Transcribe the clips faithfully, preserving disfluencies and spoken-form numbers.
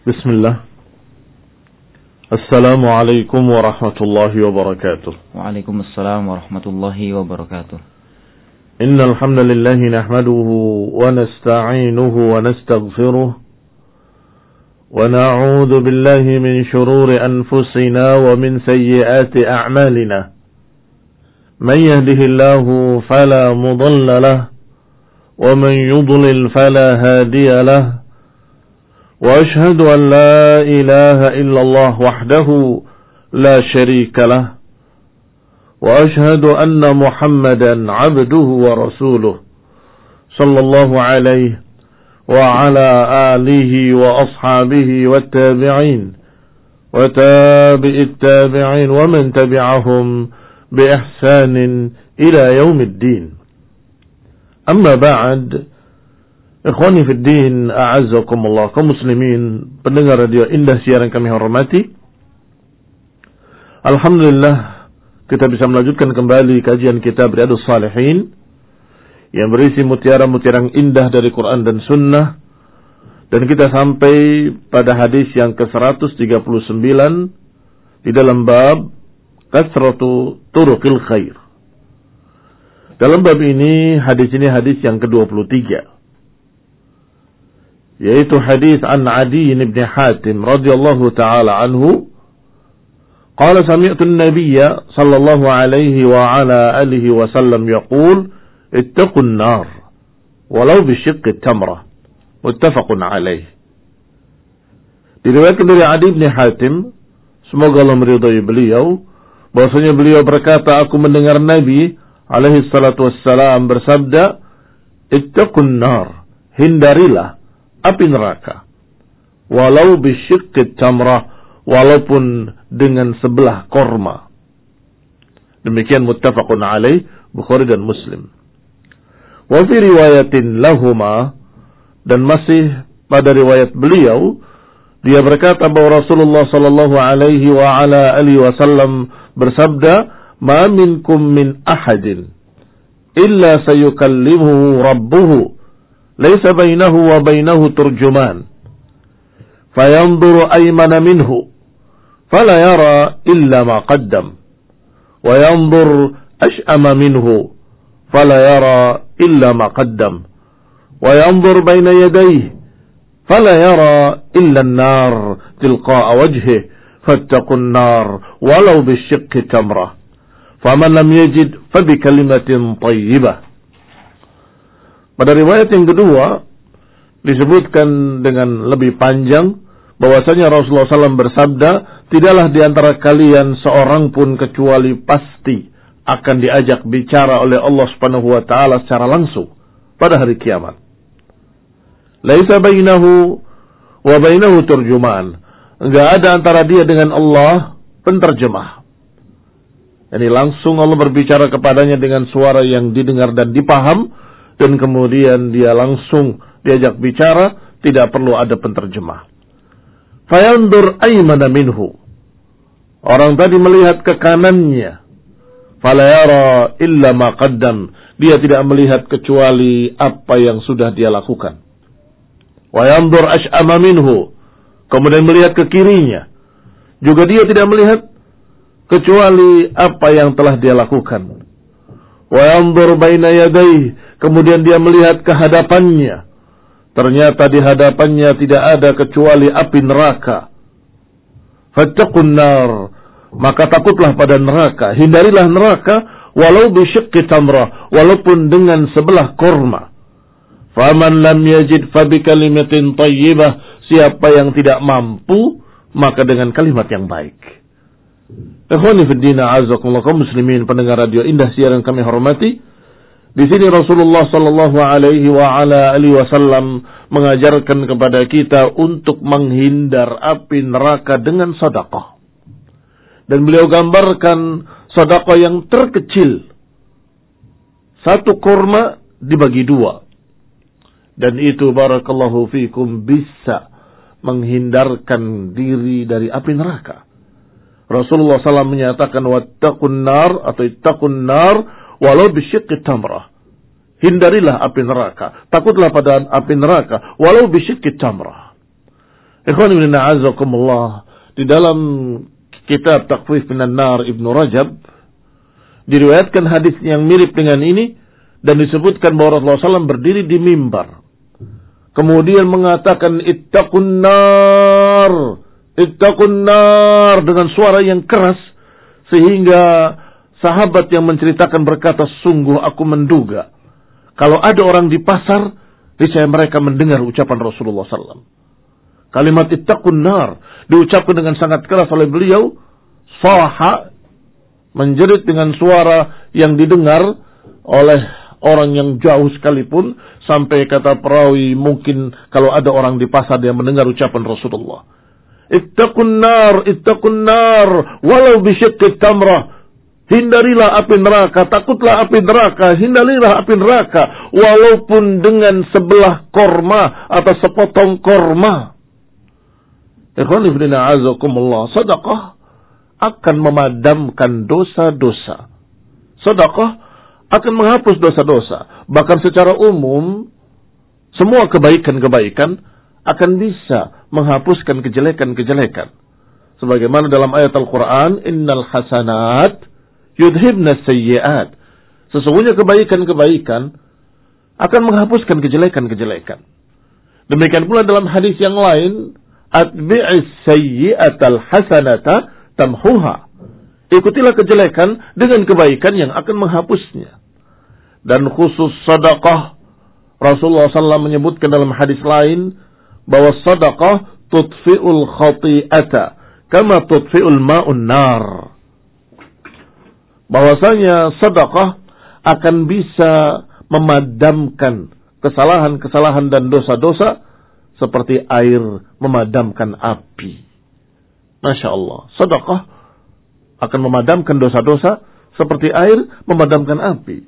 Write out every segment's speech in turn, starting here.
Bismillah. Assalamualaikum warahmatullahi wabarakatuh. Waalaikumsalam warahmatullahi wabarakatuh. Innal hamdalillahi nahmaduhu wa nasta'inuhu wa nastaghfiruh wa na'udzu billahi min shururi anfusina wa min sayyiati a'malina. Man yahdihillahu fala mudilla lahu wa man yudlil fala hadiya lahu. وأشهد أن لا إله إلا الله وحده لا شريك له وأشهد أن محمدا عبده ورسوله صلى الله عليه وعلى آله وأصحابه والتابعين وتابع التابعين ومن تبعهم بإحسان إلى يوم الدين. أما بعد, Ikhwani fi din, a'azzakumullah, kaum muslimin, pendengar radio Indah siaran kami hormati. Alhamdulillah, kita bisa melanjutkan kembali kajian kitab Riyadhus Shalihin yang berisi mutiara-mutiara indah dari Quran dan Sunnah. Dan kita sampai pada hadis yang ke seratus tiga puluh sembilan di dalam bab Kasratu Turuqil Khair. Dalam bab ini, hadis ini hadis yang ke dua puluh tiga. Yaitu hadis an Adi bin Hatim radhiyallahu ta'ala anhu qala sami'tu an-nabiyya sallallahu alaihi wa ala alihi wa sallam yaqul ittaqun nar walau bishiqqi tamrah, muttafaqun alaih. Diriwayatkan dari Adi bin Hatim, semoga Allah meridai beliau, bahwasanya beliau berkata, aku mendengar Nabi alaihi salatu wassalam bersabda, ittaqun nar, hindarilah api neraka, walau bisyiqqit tamrah, walaupun dengan sebelah korma. Demikian muttafaqun alaih, Bukhari dan Muslim. Wa fi riwayatin lahuma, dan masih pada riwayat beliau, dia berkata bahwa Rasulullah sallallahu alaihi wa ala alihi wasallam bersabda, ma minkum min ahadin illa sayukallimuhu rabbuhu laysa bainahu wa bainahu turjuman fayanzuru aymana minhu fala yara illa ma qaddam wa yanzur ash'ama minhu fala yara illa ma qaddam wa yanzur bayna yadayhi fala yara illa an-nar tilqa'a wajhihi fattaqun nar walau bishiqqi tamrah faman lam yajid fabikalimatin thayyibah. Pada riwayat yang kedua disebutkan dengan lebih panjang bahwasanya Rasulullah shallallahu alaihi wasallam bersabda, tidaklah di antara kalian seorang pun kecuali pasti akan diajak bicara oleh Allah Subhanahu wa taala secara langsung pada hari kiamat. Laisa bainahu wa bainahu turjuman. Enggak ada antara dia dengan Allah penterjemah. Yani langsung Allah berbicara kepadanya dengan suara yang didengar dan dipaham, dan kemudian dia langsung diajak bicara, tidak perlu ada penterjemah. Fayandur aymana minhu. Orang tadi melihat ke kanannya. Fala yara illa ma qaddam. Dia tidak melihat kecuali apa yang sudah dia lakukan. Wa yandur ash'ama minhu. Kemudian melihat ke kirinya. Juga dia tidak melihat kecuali apa yang telah dia lakukan. Wa yandur baina yadayhi. Kemudian dia melihat ke hadapannya. Ternyata di hadapannya tidak ada kecuali api neraka. Fattaqun nar. Maka takutlah pada neraka. Hindarilah neraka walau bisyiqqi tamrah. Walaupun dengan sebelah korma. Faman lam yajid fabikalimatin thayyibah. Siapa yang tidak mampu, maka dengan kalimat yang baik. Ikhwani fid din, a'azzakumullah, kaum muslimin pendengar radio Indah siaran kami hormati. Di sini Rasulullah sallallahu alaihi wa ala alihi wasallam mengajarkan kepada kita untuk menghindar api neraka dengan sedekah. Dan beliau gambarkan sedekah yang terkecil. Satu kurma dibagi dua. Dan itu barakallahu fikum bisa menghindarkan diri dari api neraka. Rasulullah sallallahu alaihi wasallam menyatakan wattaqun nar atau ittaqun nar walau bisyiqqi tamrah. Hindarilah api neraka. Takutlah pada api neraka walau bisyiqqi tamrah. Ikhwan ibn a'azakumullah, di dalam kitab Takhfif minan Nar Ibnu Rajab diriwayatkan hadis yang mirip dengan ini dan disebutkan bahwa Rasulullah shallallahu alaihi wasallam berdiri di mimbar. Kemudian mengatakan ittaqun nar, ittaqun nar dengan suara yang keras sehingga sahabat yang menceritakan berkata, sungguh aku menduga kalau ada orang di pasar, niscaya mereka mendengar ucapan Rasulullah shallallahu alaihi wasallam. Kalimat ittaqun nar diucapkan dengan sangat keras oleh beliau, saha, menjerit dengan suara yang didengar oleh orang yang jauh sekalipun, sampai kata perawi mungkin kalau ada orang di pasar yang mendengar ucapan Rasulullah. Ittaqun nar, ittaqun nar, walau bisyiqqit tamrah. Hindarilah api neraka, takutlah api neraka, hindarilah api neraka, walaupun dengan sebelah korma atau sepotong korma. Ikhwan ibn a'azakumullah, sedekah akan memadamkan dosa-dosa. Sedekah akan menghapus dosa-dosa. Bahkan secara umum, semua kebaikan-kebaikan akan bisa menghapuskan kejelekan-kejelekan. Sebagaimana dalam ayat Al-Quran, innal hasanat yudhibna sayyi'at. Sesungguhnya kebaikan-kebaikan akan menghapuskan kejelekan-kejelekan. Demikian pula dalam hadis yang lain, atbi'is sayyi'atal hasanata tamhuha. Ikutilah kejelekan dengan kebaikan yang akan menghapusnya. Dan khusus sedekah, Rasulullah shallallahu alaihi wasallam menyebutkan dalam hadis lain bahwa sedekah tutfi'ul khati'ata kama tutfi'ul ma'un nar. Bahwasanya sedekah akan bisa memadamkan kesalahan-kesalahan dan dosa-dosa seperti air memadamkan api. Masya Allah, sedekah akan memadamkan dosa-dosa seperti air memadamkan api.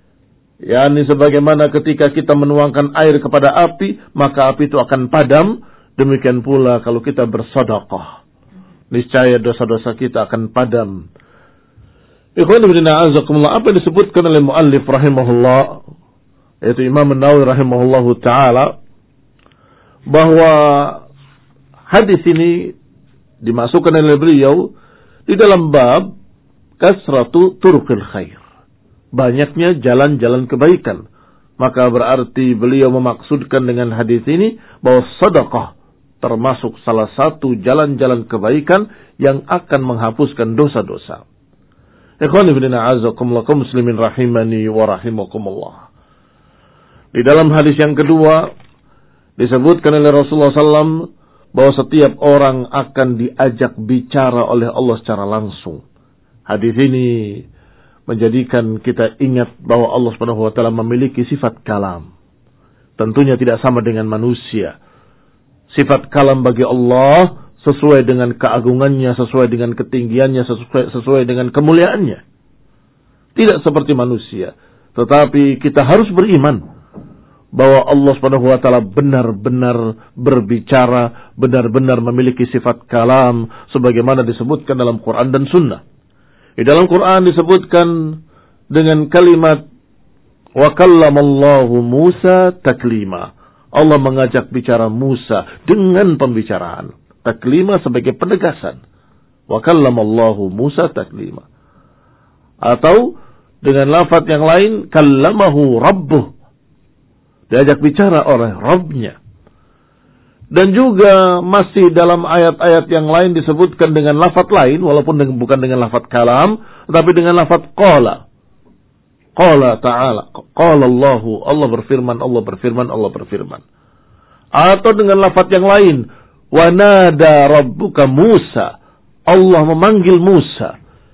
Yani sebagaimana ketika kita menuangkan air kepada api, maka api itu akan padam. Demikian pula kalau kita bersedekah, niscaya dosa-dosa kita akan padam. Ikhwan ibn a'azakumullah, apa yang disebutkan oleh muallif rahimahullah, yaitu Imam An-Nawawi rahimahullahu ta'ala, bahwa hadis ini dimasukkan oleh beliau di dalam bab kasratu turuqil khair, banyaknya jalan-jalan kebaikan. Maka berarti beliau memaksudkan dengan hadis ini bahwa sedekah termasuk salah satu jalan-jalan kebaikan yang akan menghapuskan dosa-dosa. Ikhwan ibn a'azakumullah, kaum muslimin rahimani wa rahimakumullah. Di dalam hadis yang kedua disebutkan oleh Rasulullah shallallahu alaihi wasallam bahwa setiap orang akan diajak bicara oleh Allah secara langsung. Hadis ini menjadikan kita ingat bahwa Allah Subhanahu wa taala memiliki sifat kalam. Tentunya tidak sama dengan manusia. Sifat kalam bagi Allah sesuai dengan keagungannya, sesuai dengan ketinggiannya, sesuai, sesuai dengan kemuliaannya. Tidak seperti manusia. Tetapi kita harus beriman bahwa Allah Subhanahu wa taala benar-benar berbicara, benar-benar memiliki sifat kalam sebagaimana disebutkan dalam Quran dan Sunnah. Di dalam Quran disebutkan dengan kalimat wa kallamallahu Musa taklima. Allah mengajak bicara Musa dengan pembicaraan. Taklima sebagai penegasan. Wa kallamallahu Musa taklima. Atau dengan lafaz yang lain, kallamahu rabbuh. Diajak bicara oleh Rabbnya. Dan juga masih dalam ayat-ayat yang lain disebutkan dengan lafaz lain, walaupun dengan, bukan dengan lafaz kalam, tetapi dengan lafaz qala. Qala ta'ala. Qala Allahu. Allah berfirman, Allah berfirman, Allah berfirman. Atau dengan lafaz yang lain. Wa nada rabbuka Musa. Allah memanggil Musa.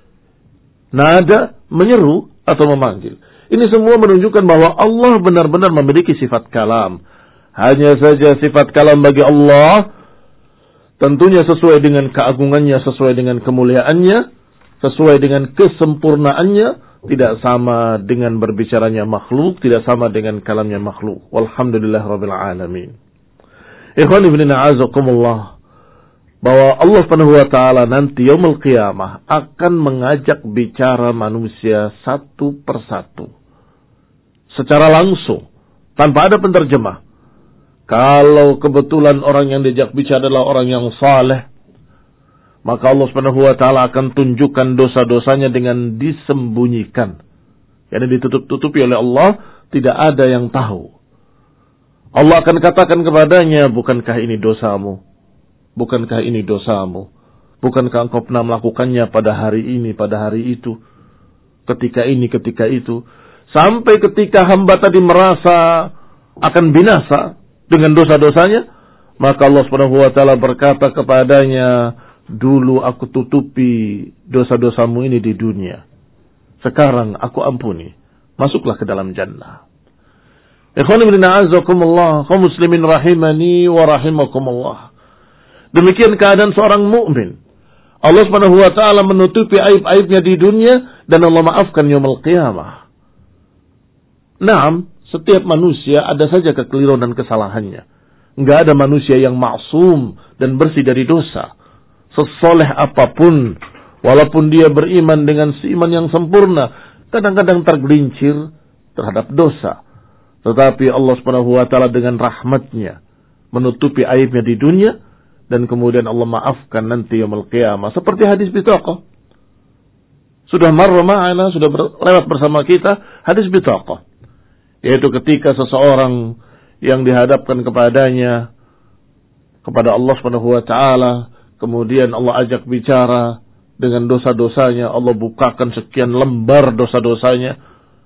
Nada, menyeru atau memanggil. Ini semua menunjukkan bahwa Allah benar-benar memiliki sifat kalam. Hanya saja sifat kalam bagi Allah tentunya sesuai dengan keagungannya, sesuai dengan kemuliaannya, sesuai dengan kesempurnaannya, tidak sama dengan berbicaranya makhluk, tidak sama dengan kalamnya makhluk. Walhamdulillah rabbil alamin. Ikhwan ibn a'azakumullah, bahwa Allah Subhanahu wa taala nanti yaumul qiyamah akan mengajak bicara manusia satu persatu secara langsung tanpa ada penterjemah. Kalau kebetulan orang yang diajak bicara adalah orang yang saleh, maka Allah Subhanahu wa taala akan tunjukkan dosa-dosanya dengan disembunyikan. Yani ditutup-tutupi oleh Allah, tidak ada yang tahu. Allah akan katakan kepadanya, bukankah ini dosamu? Bukankah ini dosamu? Bukankah engkau pernah melakukannya pada hari ini, pada hari itu? Ketika ini, ketika itu. Sampai ketika hamba tadi merasa akan binasa dengan dosa-dosanya, maka Allah Subhanahu wa taala berkata kepadanya, dulu aku tutupi dosa-dosamu ini di dunia. Sekarang aku ampuni. Masuklah ke dalam jannah. Ikhwan ibn a'azakumullah, kaum muslimin rahimani wa rahimakumullah. Demikian keadaan seorang mukmin. Allah Subhanahu wa taala menutupi aib-aibnya di dunia dan Allah maafkan yaumul qiyamah. Naam, setiap manusia ada saja kekeliruan dan kesalahannya. Enggak ada manusia yang maksum dan bersih dari dosa. Sesoleh apapun, walaupun dia beriman dengan seiman yang sempurna, kadang-kadang tergelincir terhadap dosa. Tetapi Allah Subhanahu wa taala dengan rahmatnya menutupi aibnya di dunia dan kemudian Allah maafkan nanti yaumul qiyamah. Seperti hadis bitaqah. Sudah marra ma'ana, sudah lewat bersama kita hadis bitaqah. Yaitu ketika seseorang yang dihadapkan kepadanya kepada Allah Subhanahu wa taala, kemudian Allah ajak bicara dengan dosa-dosanya, Allah bukakan sekian lembar dosa-dosanya,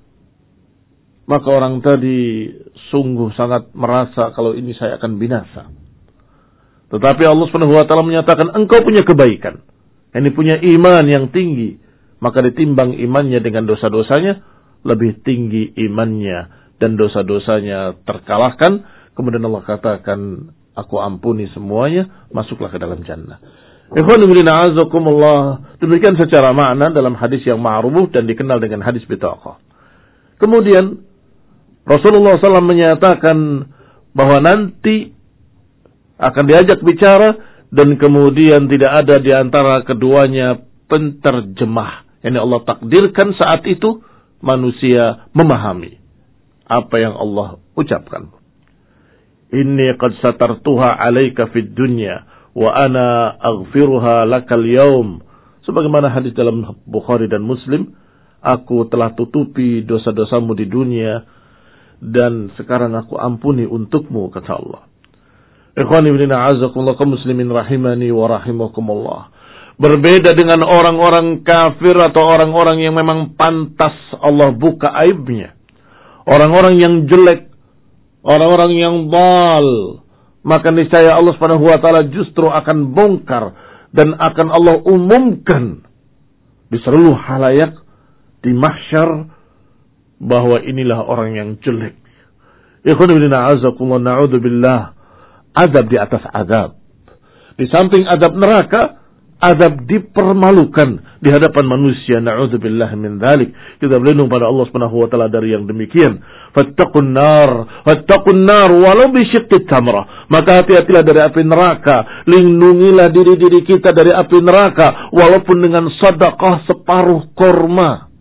maka orang tadi sungguh sangat merasa kalau ini saya akan binasa. Tetapi Allah Subhanahu wa taala menyatakan engkau punya kebaikan, ini punya iman yang tinggi, maka ditimbang imannya dengan dosa-dosanya, lebih tinggi imannya dan dosa-dosanya terkalahkan. Kemudian Allah katakan, aku ampuni semuanya, masuklah ke dalam jannah. Ikhwan fillah a'azakumullah. Demikian secara makna dalam hadis yang ma'ruf dan dikenal dengan hadis bitaqah. Kemudian Rasulullah shallallahu alaihi wasallam menyatakan bahwa nanti akan diajak bicara dan kemudian tidak ada di antara keduanya penterjemah. Yani Allah takdirkan saat itu manusia memahami apa yang Allah ucapkan. Inni qad satartuha alaika fid dunya wa ana aghfiruha lakal yaum. Sebagaimana hadis dalam Bukhari dan Muslim, aku telah tutupi dosa-dosamu di dunia dan sekarang aku ampuni untukmu, kata Allah. Ikhwani ibn a'azakumullah, kaum muslimin rahimani wa rahimakumullah. Berbeda dengan orang-orang kafir atau orang-orang yang memang pantas Allah buka aibnya. Orang-orang yang jelek, orang-orang yang dal, maka niscaya Allah Subhanahu wa taala justru akan bongkar dan akan Allah umumkan di seluruh halayak di mahsyar bahwa inilah orang yang jelek. Ikhwan fillah a'azakumullah, na'udzubillah, azab di atas azab. Di samping azab neraka, azab dipermalukan di hadapan manusia. Na'udzubillah min dzalik. Kita berlindung pada Allah Subhanahu wa taala dari yang demikian. Fattaqun nar, fattaqun nar walau bi syiqqi tamrah. Maka hati-hatilah dari api neraka, lindungilah diri-diri kita dari api neraka walaupun dengan sedekah separuh kurma.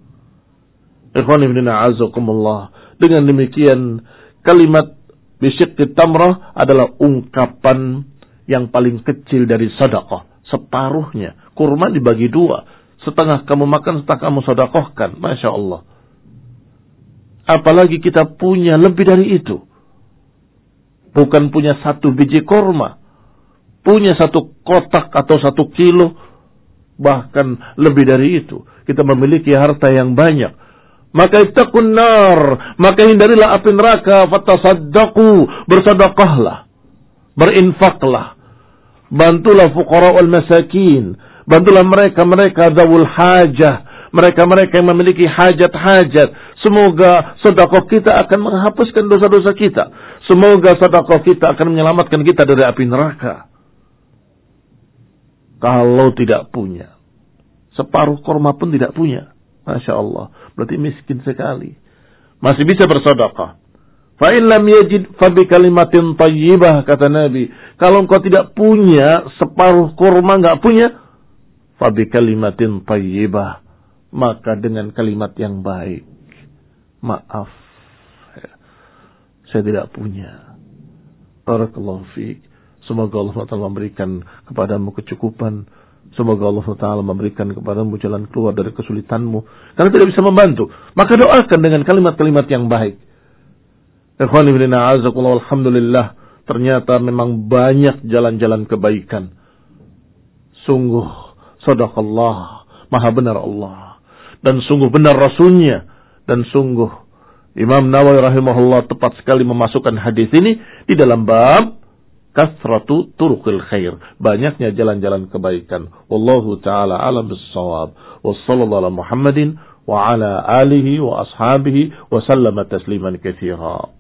Ikhwan fillah a'azakumullah. Dengan demikian kalimat bi syiqqi tamrah adalah ungkapan yang paling kecil dari sedekah. Separuhnya. Kurma dibagi dua. Setengah kamu makan, setengah kamu sedekahkan. Masya Allah. Apalagi kita punya lebih dari itu. Bukan punya satu biji kurma. Punya satu kotak atau satu kilo. Bahkan lebih dari itu. Kita memiliki harta yang banyak. Maka ittaqun nar. Maka hindarilah api neraka. Fatasaddaqu. Bersedekahlah. Berinfaklah. Bantulah fuqara wal masakin. Bantulah mereka-mereka dzawul hajah. Mereka-mereka yang memiliki hajat-hajat. Semoga sedekah kita akan menghapuskan dosa-dosa kita. Semoga sedekah kita akan menyelamatkan kita dari api neraka. Kalau tidak punya, separuh kurma pun tidak punya, Masya Allah, berarti miskin sekali. Masih bisa bersedekah. Fa in lam yajid fa bi kalimatin thayyibah, kata Nabi. Kalau engkau tidak punya separuh kurma, enggak punya, fa bi kalimatin thayyibah, maka dengan kalimat yang baik. Maaf, saya tidak punya. Barakallahu fiik. Semoga Allah Taala memberikan kepadamu kecukupan. Semoga Allah Taala memberikan kepadamu jalan keluar dari kesulitanmu. Karena tidak bisa membantu, maka doakan dengan kalimat-kalimat yang baik. Ikhwani fillah, azakumullah, alhamdulillah. Ternyata memang banyak jalan-jalan kebaikan. Sungguh, sadaqallah, maha benar Allah. Dan sungguh benar Rasulnya. Dan sungguh, Imam Nawawi rahimahullah tepat sekali memasukkan hadis ini di dalam bab kasratu turuqil khair. Banyaknya jalan-jalan kebaikan. Wallahu ta'ala alam bis-shawab. Wa sallallahu ala Muhammadin wa ala alihi wa ashabihi wa sallama tasliman katsira.